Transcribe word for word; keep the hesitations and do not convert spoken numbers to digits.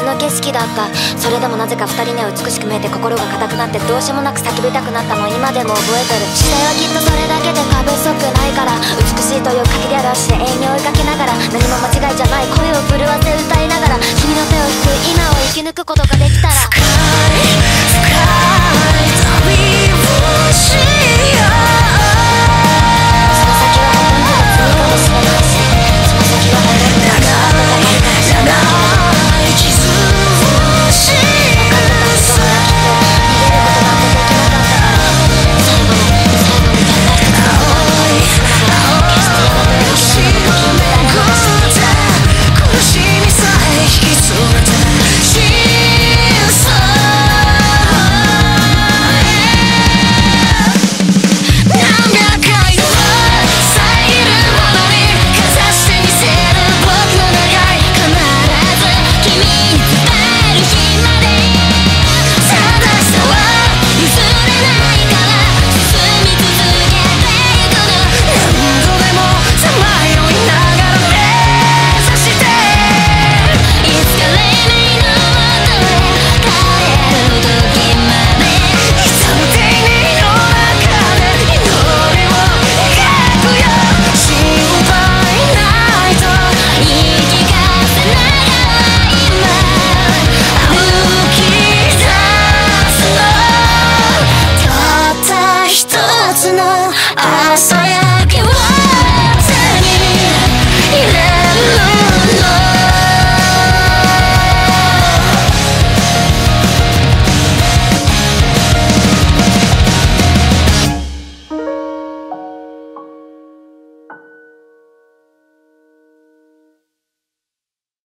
の景色だった。それでもなぜか二人には美しく見えて心が硬くなってどうしようもなく叫びたくなったの今でも覚えてる。視線はきっとそれだけで過不足ないから、美しいという限りある足で永遠に追いかけながら、何も間違いじゃない声を震わせ歌いながら、君の手を引く今を生き抜くことができたら